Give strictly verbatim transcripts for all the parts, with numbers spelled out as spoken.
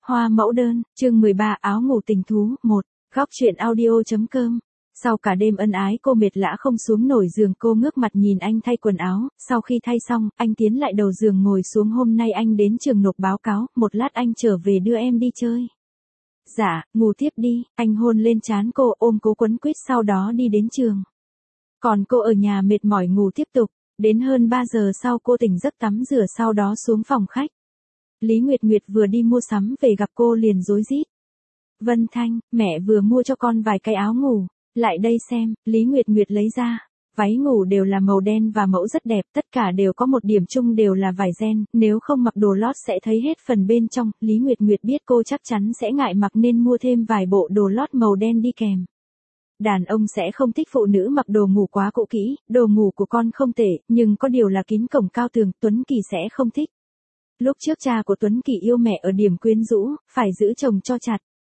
Hoa mẫu đơn, chương mười ba áo ngủ tình thú, một, góc truyện audio.com. Sau cả đêm ân ái cô mệt lả không xuống nổi giường, cô ngước mặt nhìn anh thay quần áo, sau khi thay xong, anh tiến lại đầu giường ngồi xuống. Hôm nay anh đến trường nộp báo cáo, một lát anh trở về đưa em đi chơi. Dạ, ngủ tiếp đi, anh hôn lên trán cô, ôm cố quấn quýt, sau đó đi đến trường. Còn cô ở nhà mệt mỏi ngủ tiếp tục, đến hơn ba giờ sau cô tỉnh giấc tắm rửa sau đó xuống phòng khách. Lý Nguyệt Nguyệt vừa đi mua sắm về gặp cô liền rối rít. Vân Thanh, mẹ vừa mua cho con vài cái áo ngủ, lại đây xem. Lý Nguyệt Nguyệt lấy ra, váy ngủ đều là màu đen và mẫu rất đẹp, tất cả đều có một điểm chung đều là vải ren, nếu không mặc đồ lót sẽ thấy hết phần bên trong. Lý Nguyệt Nguyệt biết cô chắc chắn sẽ ngại mặc nên mua thêm vài bộ đồ lót màu đen đi kèm. Đàn ông sẽ không thích phụ nữ mặc đồ ngủ quá cũ kỹ, đồ ngủ của con không tệ, nhưng có điều là kín cổng cao tường, Tuấn Kỳ sẽ không thích. Lúc trước cha của Tuấn Kỳ yêu mẹ ở điểm quyến rũ, phải giữ chồng cho chặt.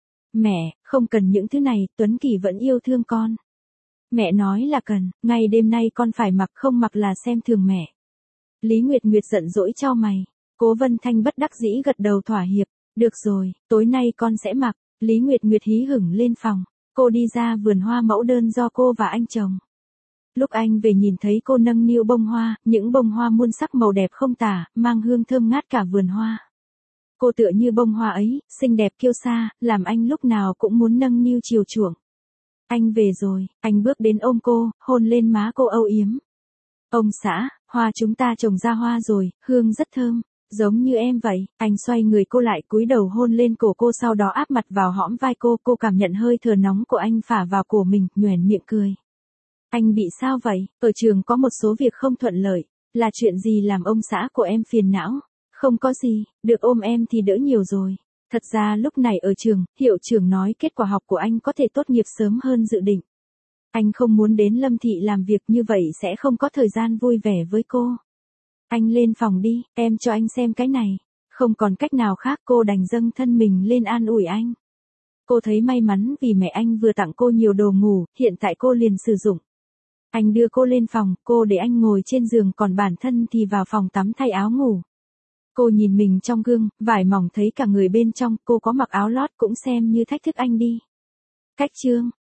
Mẹ, không cần những thứ này, Tuấn Kỳ vẫn yêu thương con. Mẹ nói là cần, ngay đêm nay con phải mặc, không mặc là xem thường mẹ. Lý Nguyệt Nguyệt giận dỗi chau mày. Cố Vân Thanh bất đắc dĩ gật đầu thỏa hiệp. Được rồi, tối nay con sẽ mặc. Lý Nguyệt Nguyệt hí hửng lên phòng. Cô đi ra vườn hoa mẫu đơn do cô và anh trồng. Lúc anh về nhìn thấy cô nâng niu bông hoa, những bông hoa muôn sắc màu đẹp không tả, mang hương thơm ngát cả vườn hoa. Cô tựa như bông hoa ấy, xinh đẹp kiêu sa, làm anh lúc nào cũng muốn nâng niu chiều chuộng. Anh về rồi, anh bước đến ôm cô, hôn lên má cô âu yếm. Ông xã, hoa chúng ta trồng ra hoa rồi, hương rất thơm, giống như em vậy. Anh xoay người cô lại, cúi đầu hôn lên cổ cô, sau đó áp mặt vào hõm vai cô, cô cảm nhận hơi thở nóng của anh phả vào cổ mình, nhoẻn miệng cười. Anh bị sao vậy? Ở trường có một số việc không thuận lợi, là chuyện gì làm ông xã của em phiền não? Không có gì, được ôm em thì đỡ nhiều rồi. Thật ra lúc này ở trường, hiệu trưởng nói kết quả học của anh có thể tốt nghiệp sớm hơn dự định. Anh không muốn đến Lâm Thị làm việc, như vậy sẽ không có thời gian vui vẻ với cô. Anh lên phòng đi, em cho anh xem cái này. Không còn cách nào khác, cô đành dâng thân mình lên an ủi anh. Cô thấy may mắn vì mẹ anh vừa tặng cô nhiều đồ ngủ, hiện tại cô liền sử dụng. Anh đưa cô lên phòng, cô để anh ngồi trên giường, còn bản thân thì vào phòng tắm thay áo ngủ. Cô nhìn mình trong gương, vải mỏng thấy cả người bên trong, cô có mặc áo lót cũng xem như thách thức anh đi. Cách chương,